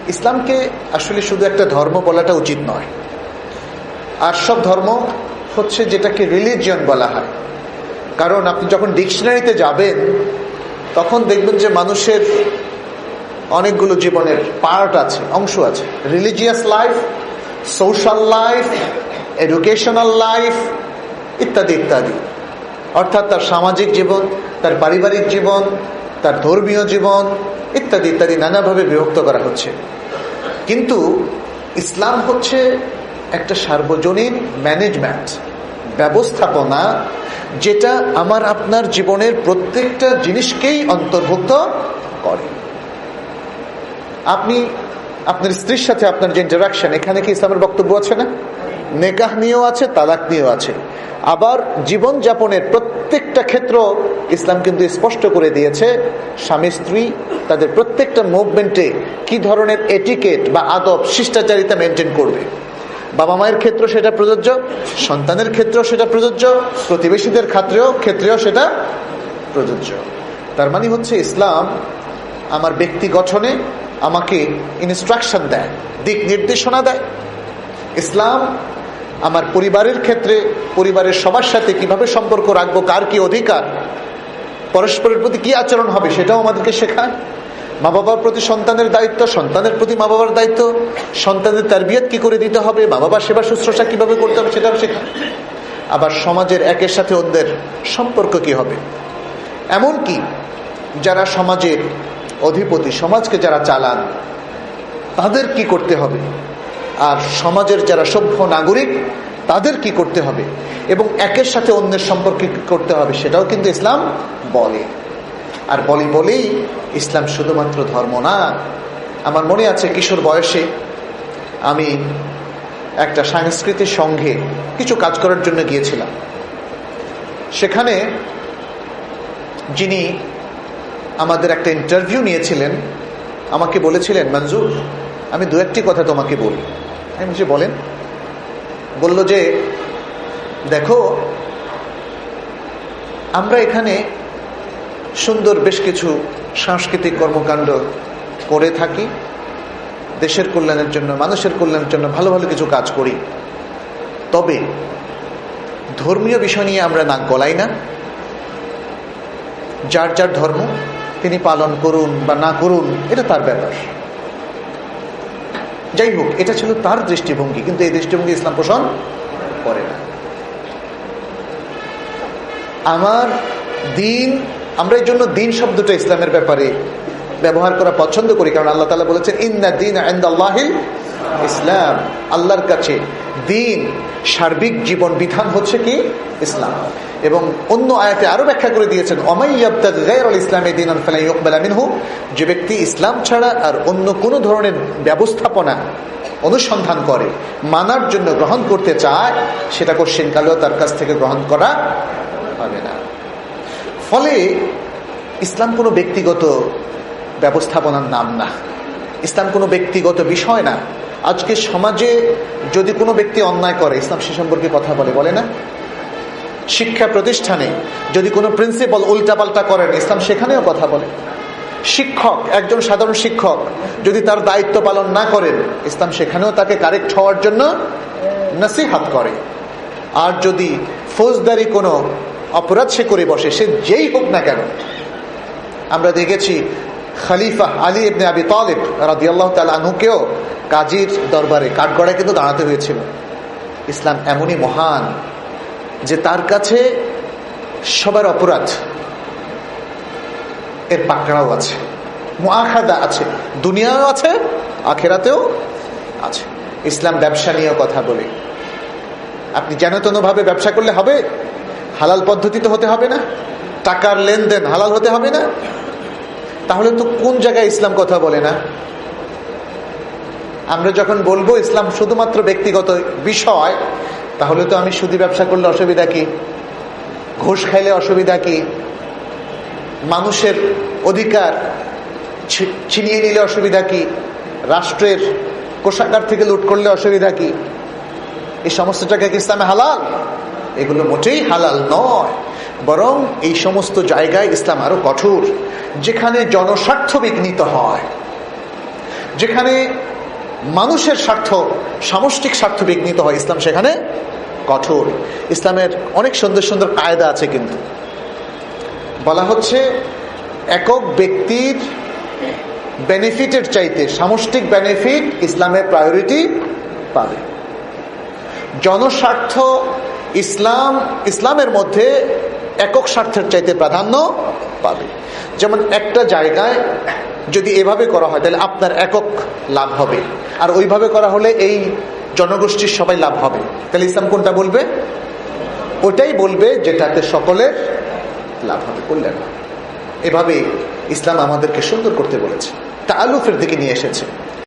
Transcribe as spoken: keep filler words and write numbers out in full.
ইসলামকে আসলে শুধু একটা ধর্ম বলাটা উচিত নয়। আর সব ধর্ম হচ্ছে যেটাকে রিলিজিয়ন বলা হয়, কারণ আপনি যখন ডিকশনারিতে যাবেন তখন দেখবেন যে মানুষের অনেকগুলো জীবনের পার্ট আছে, অংশ আছে। Religious life, social life, educational life ইত্যাদি ইত্যাদি। অর্থাৎ তার সামাজিক জীবন, তার পারিবারিক জীবন, তার ধর্মীয় জীবন ইত্যাদি ইত্যাদি নানাভাবে বিভক্ত করা হচ্ছে। কিন্তু ইসলাম হচ্ছে একটা সার্বজনীন ম্যানেজমেন্ট, ব্যবস্থাপনা, যেটা আমার আপনার জীবনের প্রত্যেকটা জিনিসকেই অন্তর্ভুক্ত করে। আপনি আপনার স্ত্রীর সাথে আপনার যে ইন্টারাকশন, এখানে কি ইসলামের বক্তব্য আছে না? নেকাহ নিয়েও আছে, তালাক নিয়েও আছে। আবার জীবন যাপনের প্রত্যেকটা ক্ষেত্র ইসলাম কিন্তু স্পষ্ট করে দিয়েছে স্বামী স্ত্রী তাদের প্রত্যেকটা মুভমেন্টে কি ধরনের এটিকেট বা আদব শিষ্টাচারিতা মেনটেন করবে। বাবা মায়ের ক্ষেত্রে সেটা প্রযোজ্য, সন্তানের ক্ষেত্রেও সেটা প্রযোজ্য, প্রতিবেশীদের ক্ষেত্রেও ক্ষেত্রেও সেটা প্রযোজ্য। তার মানে হচ্ছে ইসলাম আমার ব্যক্তি গঠনে আমাকে ইনস্ট্রাকশন দেয়, দিক নির্দেশনা দেয়। ইসলাম আমার পরিবারের ক্ষেত্রে পরিবারের সবার সাথে কিভাবে সম্পর্ক রাখবো, কার কি অধিকার, পরস্পরের প্রতি কি আচরণ হবে সেটাও আমাদেরকে শেখায়। মা বাবার প্রতি সন্তানের দায়িত্ব, সন্তানের প্রতি মা বাবার দায়িত্ব, সন্তানের তারবিয়ত কি করে দিতে হবে, মা বাবার সেবা শুশ্রূষা কিভাবে করতে হবে সেটাও শেখায়। আবার সমাজের একের সাথে অন্যের সম্পর্ক কি হবে, এমনকি যারা সমাজের অধিপতি, সমাজকে যারা চালান তাদের কি করতে হবে, আর সমাজের যারা সভ্য নাগরিক তাদের কি করতে হবে, এবং একের সাথে অন্যের সম্পর্কে কি করতে হবে সেটাও কিন্তু ইসলাম বলে। আর বলি বলেই ইসলাম শুধুমাত্র ধর্ম না। আমার মনে আছে কিশোর বয়সে আমি একটা সাংস্কৃতিক সংঘে কিছু কাজ করার জন্য গিয়েছিলাম। সেখানে যিনি আমাদের একটা ইন্টারভিউ নিয়েছিলেন আমাকে বলেছিলেন, মঞ্জুর আমি দু একটি কথা তোমাকে বলি। আমি বলছি বলেন। বলল যে দেখো, আমরা এখানে সুন্দর বেশ কিছু সাংস্কৃতিক কর্মকাণ্ড করে থাকি, দেশের কল্যাণের জন্য, মানুষের কল্যাণের জন্য ভালো ভালো কিছু কাজ করি, তবে ধর্মীয় বিষয় নিয়ে আমরা নাক গলাই না। যার যার ধর্ম তিনি পালন করুন বা না করুন, এটা তার ব্যাপার। যাই হোক, এটা ছিল তার দৃষ্টিভঙ্গি, কিন্তু এই দৃষ্টিভঙ্গি ইসলাম পোষণ করে না। আমার দিন, আমরা এই জন্য দিন শব্দটা ইসলামের ব্যাপারে ব্যবহার করা পছন্দ করি, কারণ আল্লাহ তাআলা বলেছেন ইন্না দীন ইনদাল্লাহিল ইসলাম, আল্লাহর কাছে দিন, সার্বিক জীবন বিধান হচ্ছে কি ইসলাম। এবং অন্য আয়াতে আরো ব্যাখ্যা করে দিয়েছেন ওমাইয়াবতাগি গায়রাল ইসলামি দীনান ফালা ইউকবালা মিনহু, যে ব্যক্তি ইসলাম ছাড়া আর অন্য কোনো ধরনের ব্যবস্থাপনা অনুসন্ধান করে, মানার জন্য গ্রহণ করতে চায়, সেটা কোশ্চেন কালেও তার কাছ থেকে গ্রহণ করা হবে না। ফলে ইসলাম কোনো ব্যক্তিগত ব্যবস্থাপনার নাম না, ইসলাম কোনো ব্যক্তিগত বিষয় না। আজকে সমাজে যদি কোনো ব্যক্তি অন্যায় করে, ইসলাম সে সম্পর্কে কথা বলে, বলে না? শিক্ষা প্রতিষ্ঠানে যদি কোনো প্রিন্সিপাল উল্টাপাল্টা করেন, ইসলাম সেখানেও কথা বলে। শিক্ষক, একজন সাধারণ শিক্ষক যদি তার দায়িত্ব পালন না করেন, ইসলাম সেখানেও তাকে কারেক্ট হওয়ার জন্য নসিহত করে। আর যদি ফৌজদারি কোনো অপরাধ সে করে বসে, সে যেই হোক না কেন, আমরা দেখেছি খলিফা আলী ইবনে আবি তালিব রাদিয়াল্লাহু তাআলা আনহুকেও কাজীর দরবারে কাঠগড়ায় কিন্তু দাঁড়াতে হয়েছিল। ইসলাম এমনই মহান যে তার কাছে সবার অপরাধ এর পাকড়াও আছে, মুআখাদা আছে, দুনিয়াও আছে, আখিরাতেও আছে। ইসলাম ব্যবসা নিয়েও কথা বলে। আপনি যেন তেন ভাবে ব্যবসা করলে হবে? হালাল পদ্ধতিতে হতে হবে না? টাকার লেনদেন হালাল হতে হবে না? তাহলে তো কোন জায়গায় ইসলাম কথা বলে না? আমরা যখন বলবো ইসলাম শুধুমাত্র ব্যক্তিগত বিষয়, তাহলে তো আমি সুদি ব্যবসা করলে অসুবিধা কি? ঘুষ খাইলে অসুবিধা কি? মানুষের অধিকার ছিনিয়ে নিলে অসুবিধা কি? রাষ্ট্রের কোষাগার থেকে লুট করলে অসুবিধা কি? এই সমস্ত জায়গায় কি ইসলামে হালাল? এগুলো মোটেই হালাল নয়। বরং এই সমস্ত জায়গায় ইসলাম আরো কঠোর, যেখানে জনস্বার্থ বিঘ্নিত হয়, যেখানে মানুষের স্বার্থ, সামষ্টিক স্বার্থ বিঘ্নিত হয়, ইসলাম সেখানে কঠোর। ইসলামের অনেক সুন্দর সুন্দর কায়দা আছে, কিন্তু বলা হচ্ছে একক ব্যক্তির বেনিফিটের চাইতে সামষ্টিক বেনিফিট ইসলামের প্রায়োরিটি পাবে। জনস্বার্থ ইসলাম ইসলামের মধ্যে একক স্বার্থের চাইতে প্রাধান্য পাবে। যেমন একটা জায়গায় যদি এভাবে করা হয় তাহলে আপনার একক লাভ হবে, আর ওইভাবে করা হলে এই জনগোষ্ঠীর সবাই লাভ হবে। তাহলে ইসলাম কোনটা বলবে? ওটাই বলবে যেটাতে সকলের লাভ হবে, কল্যাণ। এভাবে ইসলাম আমাদেরকে সুন্দর করতে বলেছে, তাআলুফের দিকে নিয়ে এসেছে।